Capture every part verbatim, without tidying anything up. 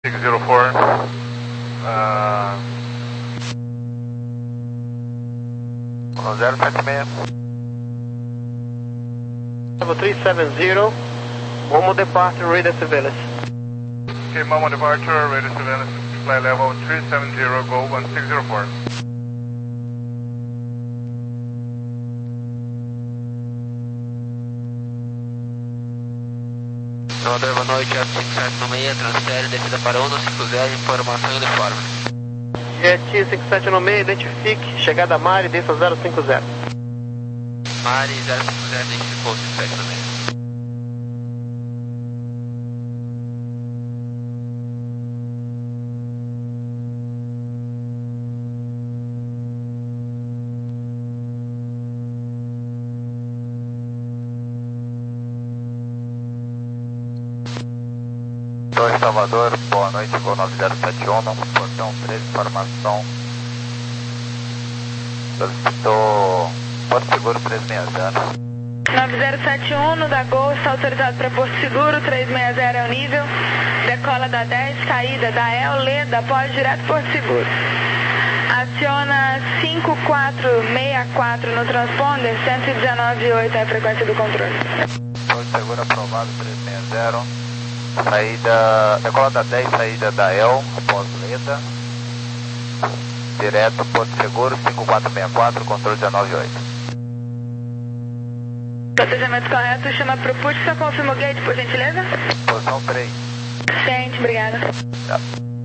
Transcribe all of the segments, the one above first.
six zero four. Uh, zero sete seis. Level three seven zero, Momo departure, radar surveillance. Okay, Momo departure, radar surveillance, flight level three seven zero, go one six zero four. Salvador, boa noite, Jet cinco sete seis, transfere, descida para um cinco zero, informação e uniforme. Jet cinco sete seis, identifique, chegada a Mari, desça zero cinco zero. Mari zero cinco zero, identificou cinco sete seis. Torre Salvador, boa noite, voo nove zero sete um, portão três, informação. Solicitou Porto Seguro três seis zero. nove zero sete um, no da Gol, está autorizado para Porto Seguro, três seis zero é o nível. Decola da dez, caída da El, Leda, pode direto Porto Seguro. Aciona cinco quatro seis quatro no transponder, cento e dezenove vírgula oito é a frequência do controle. Porto Seguro aprovado três seis zero. Saída, decola da dez, saída da El, após Leda. Direto Porto Seguro, cinco quatro seis quatro, controle dezenove oito. Procedimento correto, chama pro put, só confirma o gate, por gentileza? Posição três. Ciente, obrigada. Tá.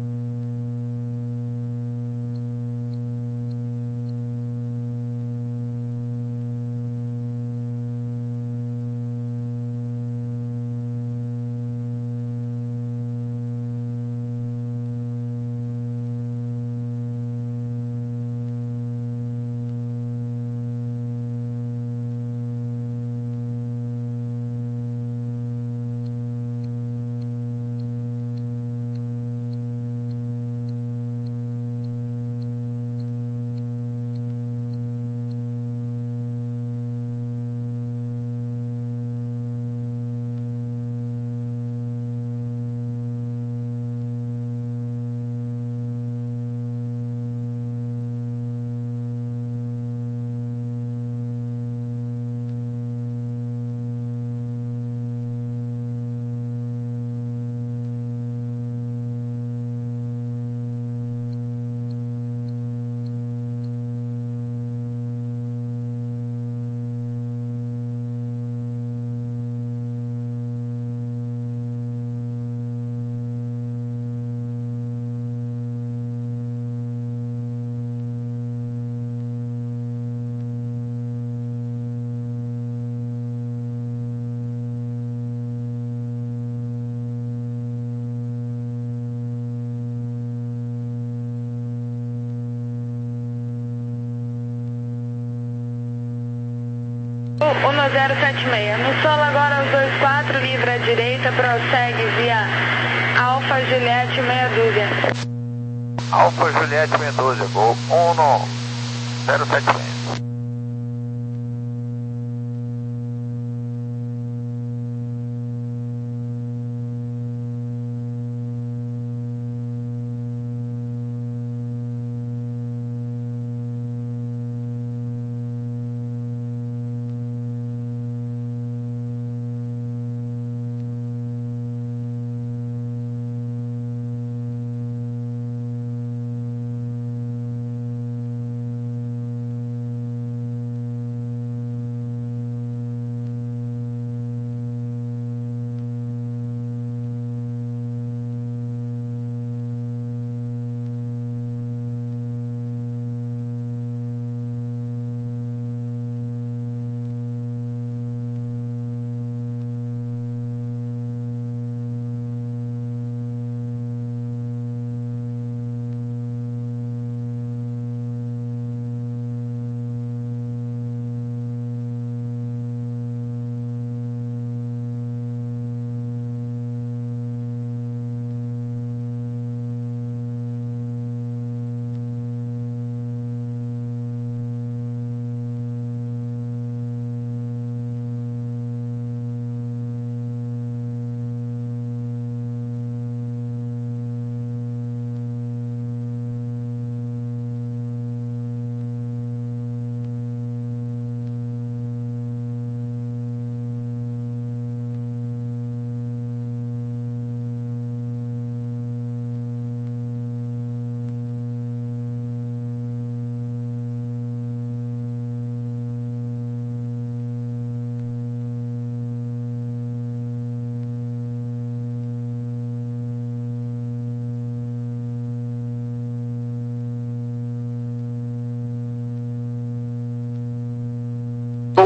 um zero sete seis, no solo agora os dois quatro, livre à direita, prossegue via Alfa Juliette meia dúzia. Alfa Juliette meia dúzia, gol um zero sete seis.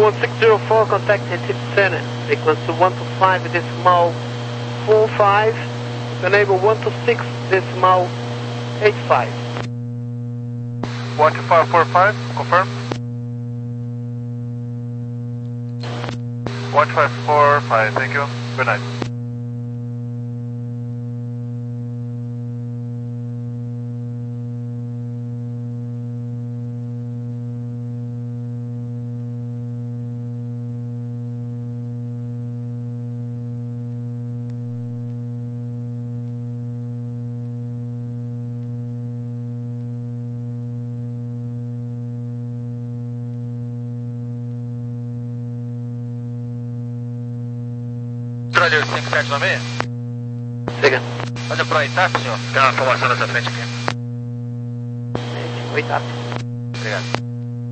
one six zero four, contact Recife Center. Frequency one two five decimal four five. Enable one two six decimal eight five. one two five four five, confirm. one five four five, thank you. Good night. Controle oito cinco sete nove seis. Siga. Olha pro Itap, senhor. Tem uma formação nessa frente aqui. Oitavo. Obrigado.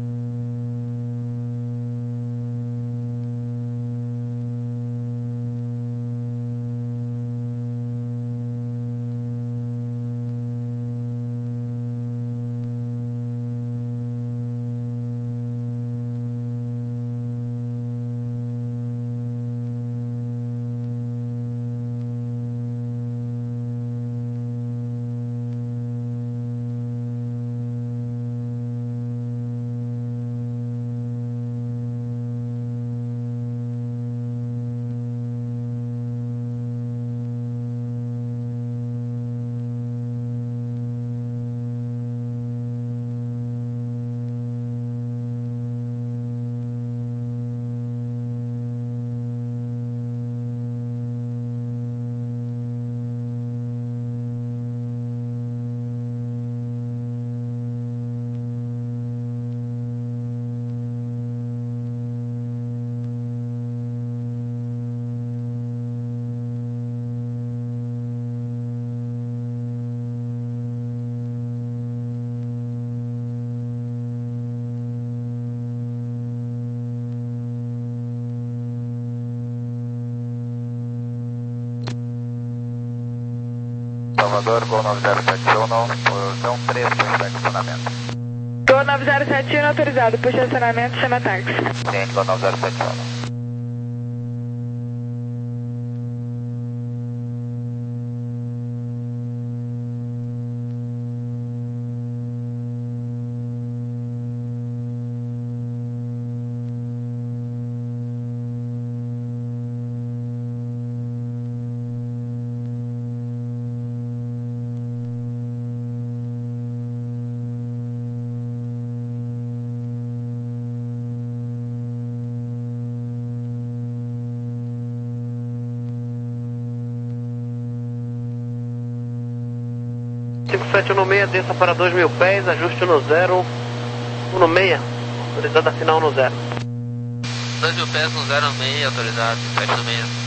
Salvador, Gol nove zero sete um, posição três para estacionamento. Gol nove zero sete um autorizado por estacionamento, chama táxi. Sim, Gol nove zero sete um. cinco sete um seis, desça para dois mil pés, ajuste no zero um seis, autorizado a final no zero. dois mil pés no zero seis, autorizado, sete no seis.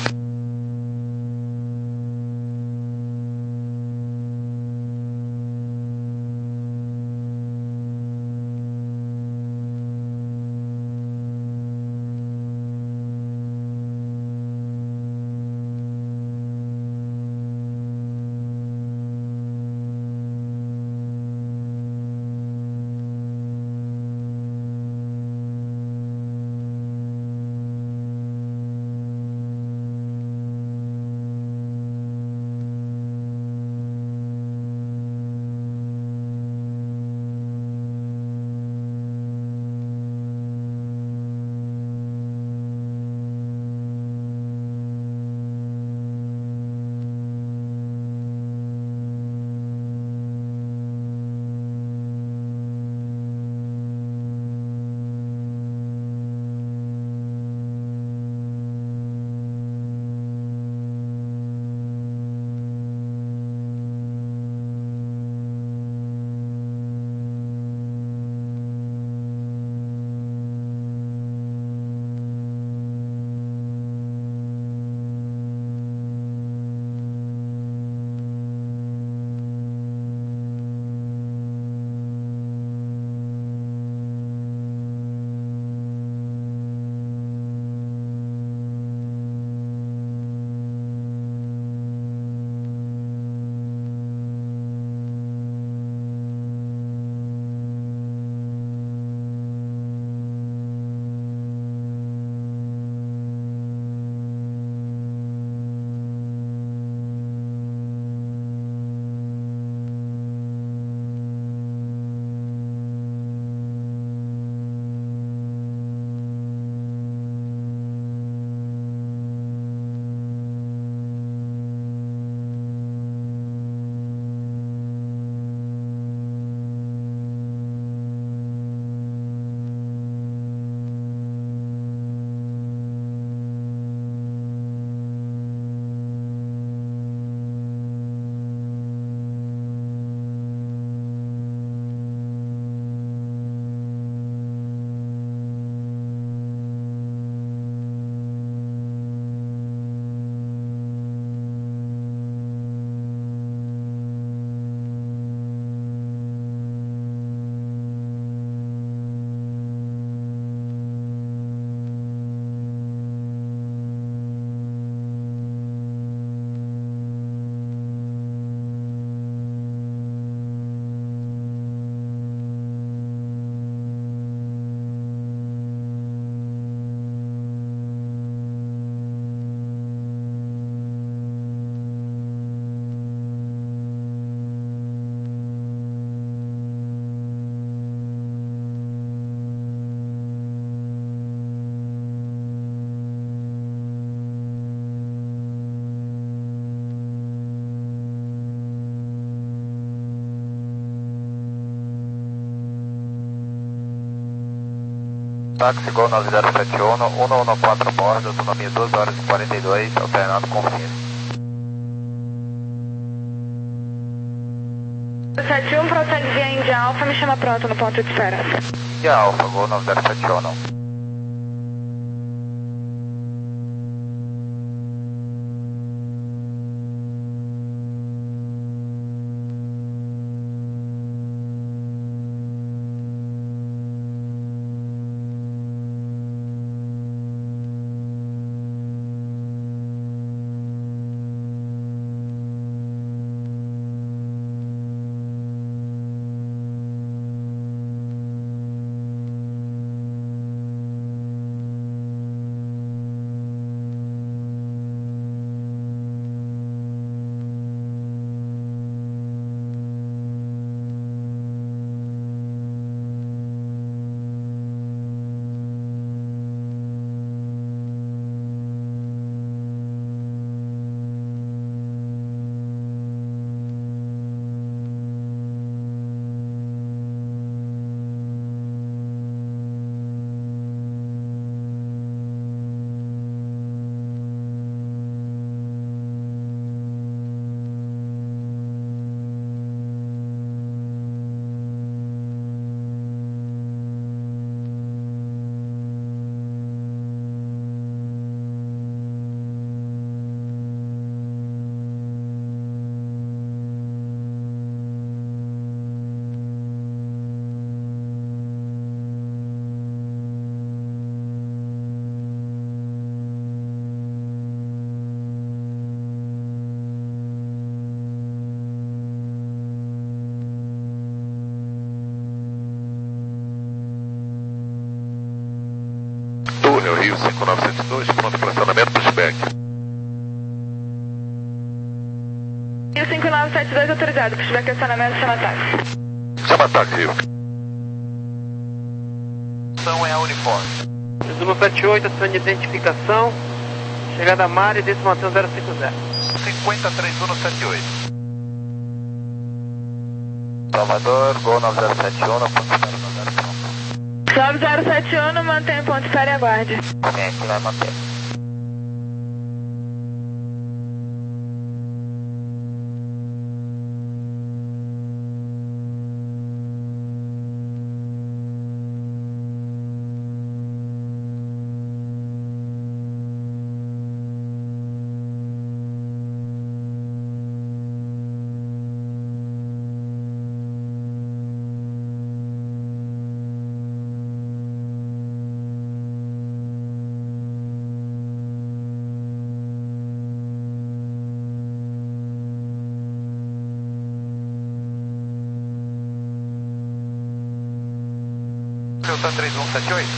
Táxi Gol nove zero sete um, um um quatro a bordo, autonomia duas horas e quarenta e dois, alternado com fim. sete um, prossegue via Índia Alfa, me chama pronto no ponto de espera. Índia Alfa, Gol nove zero sete um. Túnel Rio cinco nove sete dois, pronto para acionamento para o SPEC. Rio cinco nove sete dois autorizado, pushback acionamento, chama táxi. Chama táxi, Rio. Ação é a uniforme. Resumo sete oito, ação de identificação. Chegada a Mari, desmantel zero cinco zero. cinquenta três um sete oito. Salvador, Gol nove zero sete um, ponto de espera nove zero cinco. nove zero sete um, mantém ponto de espera e aguarde. Quem aqui vai manter? Delta três um sete oito.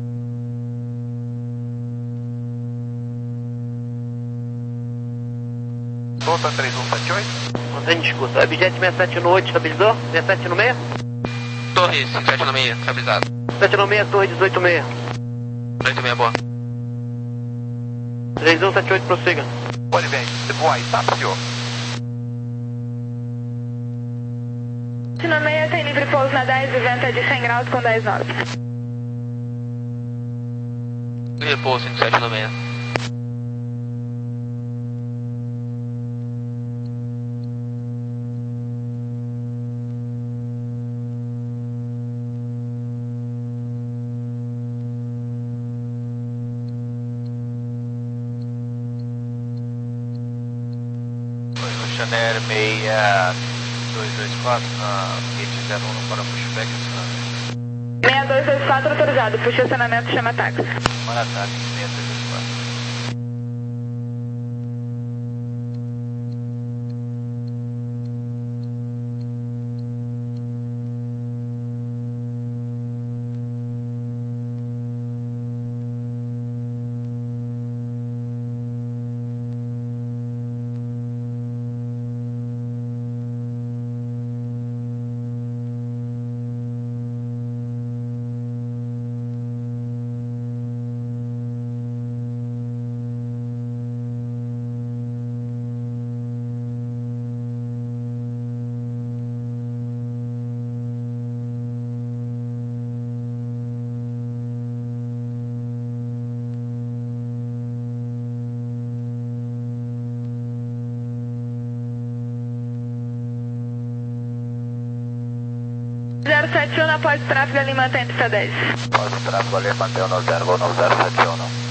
Delta três um sete oito. Mantém discurso. Objeto seis sete um oito, estabilizou? seis sete um seis? Torre cinco sete nove seis, estabilizado. sete um seis, torre dezoito seis. oito seis, boa. três um sete oito, prossiga. Olhe bem, voa, está, senhor. No meia tem livre pouso na dez e venta de cem graus com dez nove. Repouso cinco sete nove seis. Oi, Chanel seis dois dois quatro, na gate zero um para pushback acionamento. seis dois dois quatro autorizado, puxa acionamento, chama táxi. Para táxi seis dois dois quatro. zero sete um, após o tráfego ali mantém pista dez. Após o tráfego ali mantém o nove zero, Gol nove zero sete um.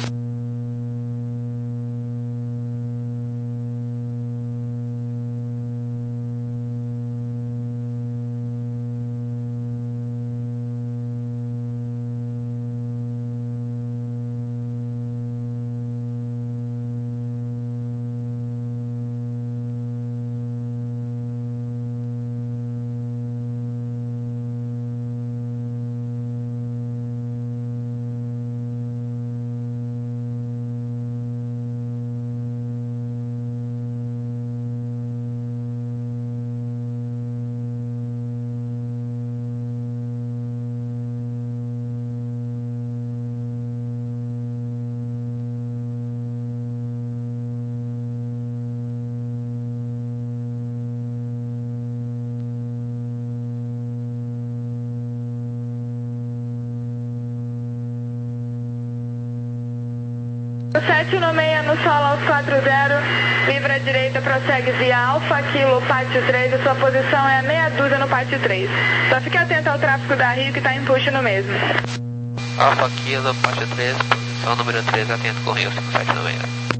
sete um seis no solo aos quatro zero, livre à direita, prossegue via Alfa, Kilo, Pátio três, e sua posição é a meia dúzia no Pátio três. Só fique atento ao tráfego da Rio que está em push no mesmo. Alfa Kilo, Pátio três, posição número três, atento com Rio cinco sete nove.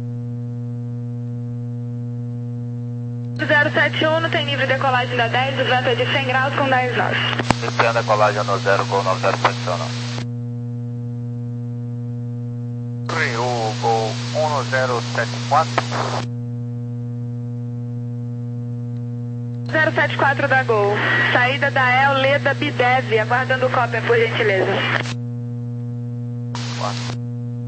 zero sete um, tem livre decolagem da dez, o vento é de cem graus com dez nós. Iniciando a decolagem no zero, Gol nove zero sete um. Rio, Gol um zero sete quatro. zero sete quatro da Gol. Saída da El Leda Bidev, aguardando cópia, por gentileza. quatro.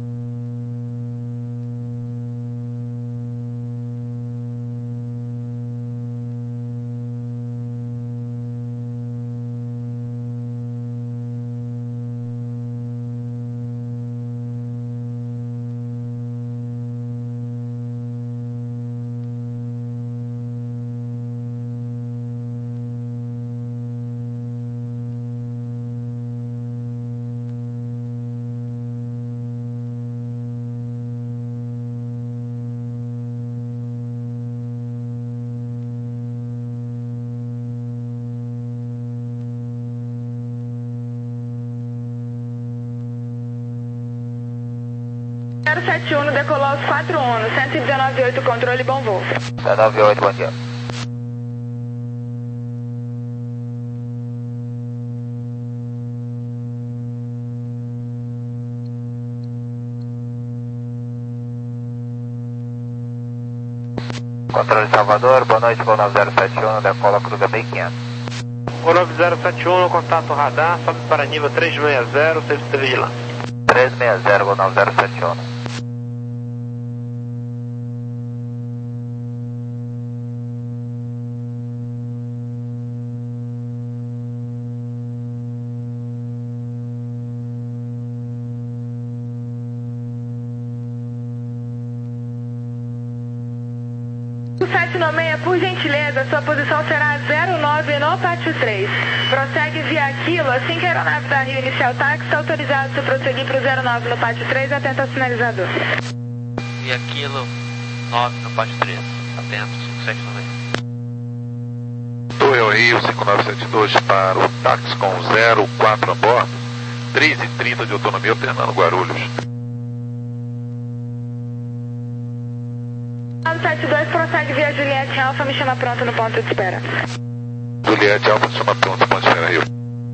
zero sete um, decolou aos quatro um, cento e dezenove vírgula oito, controle, bom voo. dezenove vírgula oito, bom dia. Controle Salvador, boa noite, Gol nove zero sete um, decola Cruza B quinhentos. Gol nove zero sete um, contato radar, sobe para nível trezentos e sessenta, serviço de vigilância. trezentos e sessenta, Gol nove zero sete um. sete nove seis, por gentileza, sua posição será zero nove no Pátio três. Prossegue via Aquilo, assim que a aeronave da Rio iniciar o táxi, está autorizado a prosseguir para o zero nove no Pátio três, atento ao sinalizador. Via Aquilo, nove no Pátio três, atento, cinco sete nove. Torre Rio cinco nove sete dois para o táxi com zero quatro a bordo, três e trinta de autonomia, alternando Guarulhos. nove sete dois, prossegue via Juliette Alfa, me chama pronto no ponto de espera. Juliette Alfa, chama pronto, ponto de espera Rio.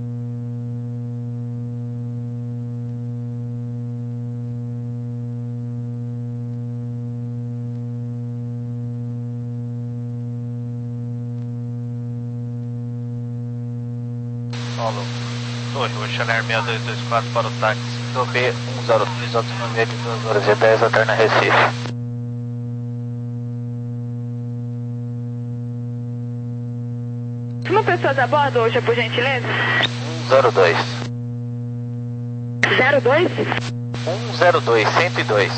Solo, Torre, o Chanel seis dois dois quatro para o táxi do B um zero dois, autonomia de duas horas e dez, alterna Recife. Uma pessoas a bordo hoje, por gentileza? um zero dois. zero dois? um zero dois, cento e dois.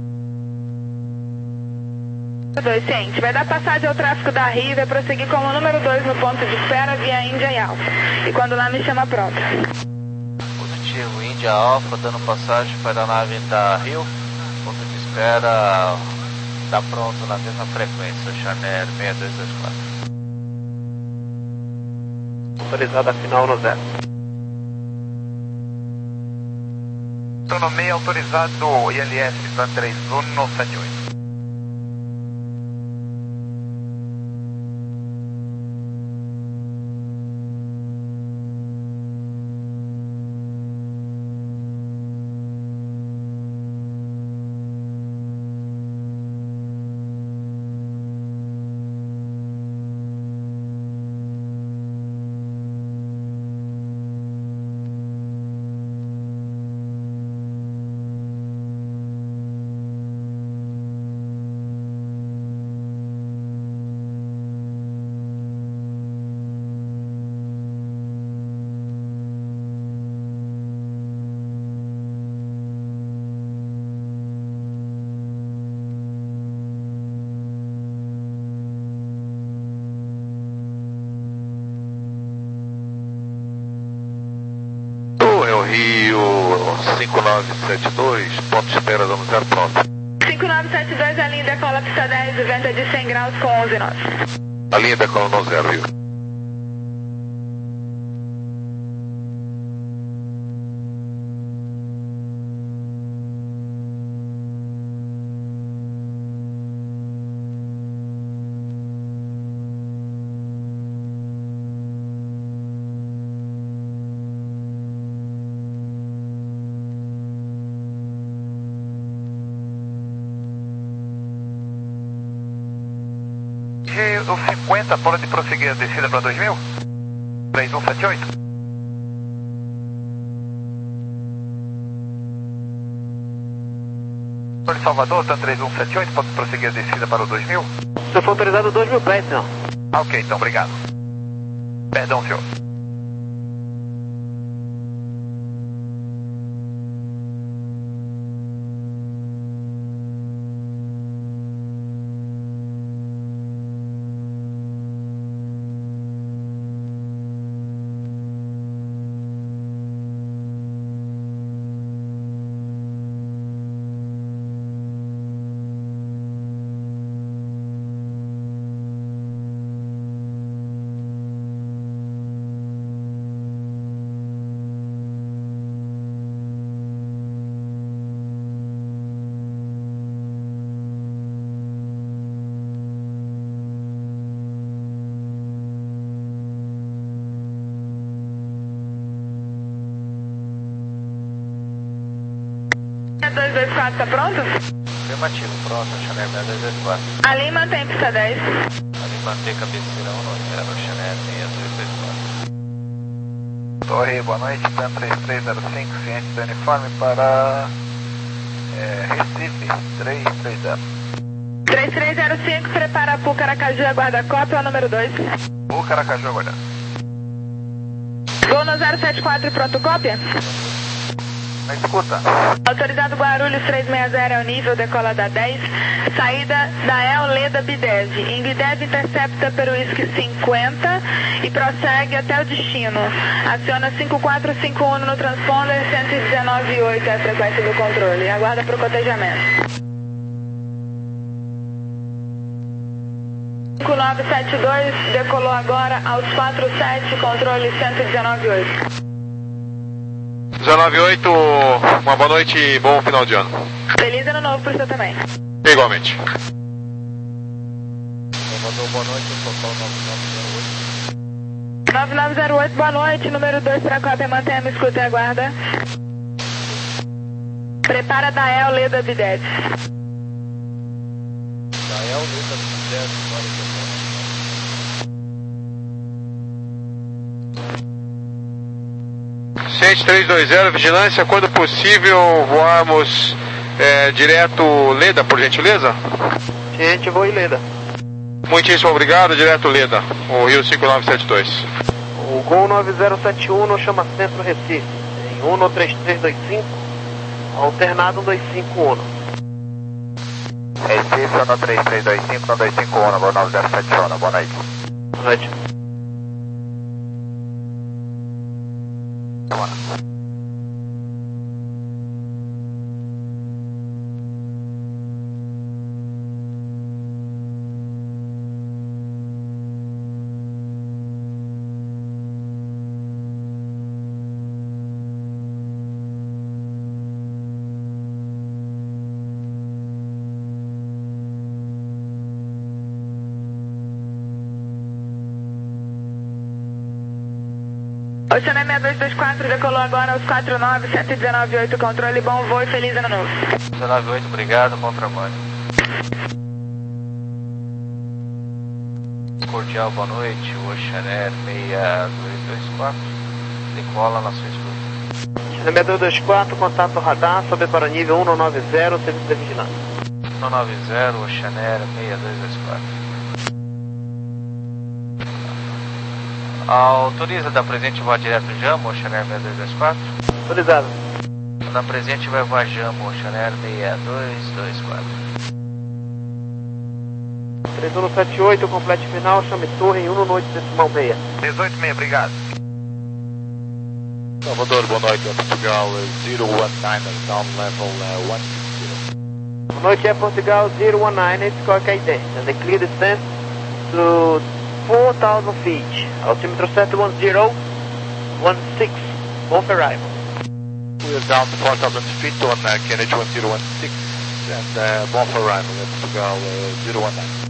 dois, ciente. Vai dar passagem ao tráfego da Rio e vai prosseguir como número dois no ponto de espera via Índia e Alfa. E quando lá me chama pronto. Positivo, Índia Alfa, dando passagem para a nave da Rio. Ponto de espera, está pronto na mesma frequência, Chanel seis dois dois quatro. Autorizada final no zero. Autonomia autorizado I L S para três um sete oito. Rio cinco nove sete dois, ponto de espera, dando zero pronto. cinco nove sete dois, a linha decola pista dez, o vento é de cem graus com onze nós. A linha decola no zero, Rio. O cinquenta pode prosseguir a descida para dois mil? três um sete oito. Senhor de Salvador, TAM três um sete oito, pode prosseguir a descida para o dois mil? Se for autorizado dois mil pés, não. Ah, ok, então, obrigado. Perdão, senhor. dois dois quatro, tá pronto? Afirmativo, pronto, Chanel seis dois quatro. A linha mantém pista dez. A linha mantém cabeceira um no zero, Chanel seis dois quatro. Torre, boa noite, TAM três três zero cinco, ciente do uniforme para é, Recife, três três zero. três três zero cinco, prepara para o Caracaju, aguarda cópia, é o número dois. O Caracaju aguardando. Vou no zero sete quatro, pronto, cópia? Na escuta. Autorizado Guarulhos três seis zero, é o nível, decola da dez, saída da El Leda Bidev. Em Bidev intercepta pelo Whisky cinquenta e prossegue até o destino. Aciona cinco quatro cinco um no transponder, cento e dezenove vírgula oito é a frequência do controle. Aguarda para o cotejamento. cinco nove sete dois, decolou agora aos quatro sete, controle cento e dezenove vírgula oito. dezenove oito, uma boa noite e bom final de ano. Feliz ano novo para você também. Igualmente. Salvador, boa noite, eu sou Paulo nove nove zero oito. nove nove zero oito, boa noite, número dois para a cópia, mantenha a escuta e aguarda. Prepara da El Leda Bidev. Dael, Leda Bidev, para o Ciente três dois zero, vigilância, quando possível voarmos é, direto Leda, por gentileza? Gente, vou em Leda. Muitíssimo obrigado, direto Leda, o Rio cinco nove sete dois. O Gol nove zero sete um no chama Centro Recife. Em um três três dois cinco, alternado um dois cinco um. Recife, no três três dois cinco, no dois cinco um, Gol nove zero sete um, boa noite. Boa noite. Oceaner seis dois dois quatro, decolou agora aos quatro nove, cento e dezenove oito, controle bom voo e feliz ano novo. dezenove oito, obrigado, bom trabalho. Cordial, boa noite, Oceaner seis dois dois quatro, decola na sua escuta. Oceaner seis dois dois quatro, contato radar, sobe para o nível um nove zero, serviço de vigilância. um nove zero, Oceaner seis dois dois quatro. Autoriza da presente voar direto Jamo, Oceaner seis dois dois quatro. Autorizado. Da presente vai voar Jamo, Oceaner seis dois dois quatro. três um sete oito, complete final, chame torre em um noite decimal meia. dezoito meia, obrigado. Salvador, boa noite, é Portugal zero one nine, down level uh, one six zero. Boa noite, é Portugal zero one nine, it's Coca ten, and the clear descent to four thousand feet, altimeter set one zero one six, off arrival. We are down to four thousand feet on uh, K N H one zero one six and uh, bomb arrival at Portugal uh, zero one nine.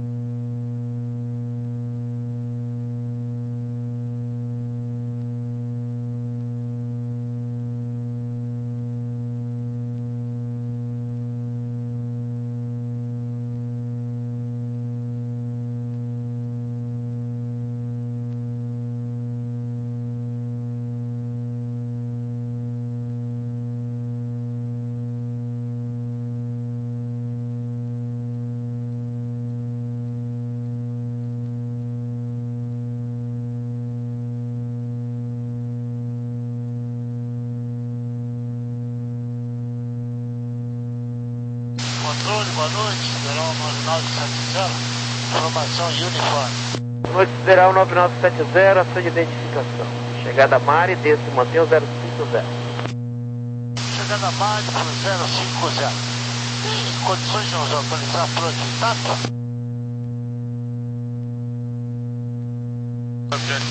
Controle, boa noite, Sideral nove nove sete zero, informação uniforme. Boa noite, Sideral nove nove sete zero, ação de identificação. Chegada a Mari, desce e mantém o zero cinco zero. Chegada a Mari para o zero cinco zero. Em condições de nos autorizar por aqui, tá?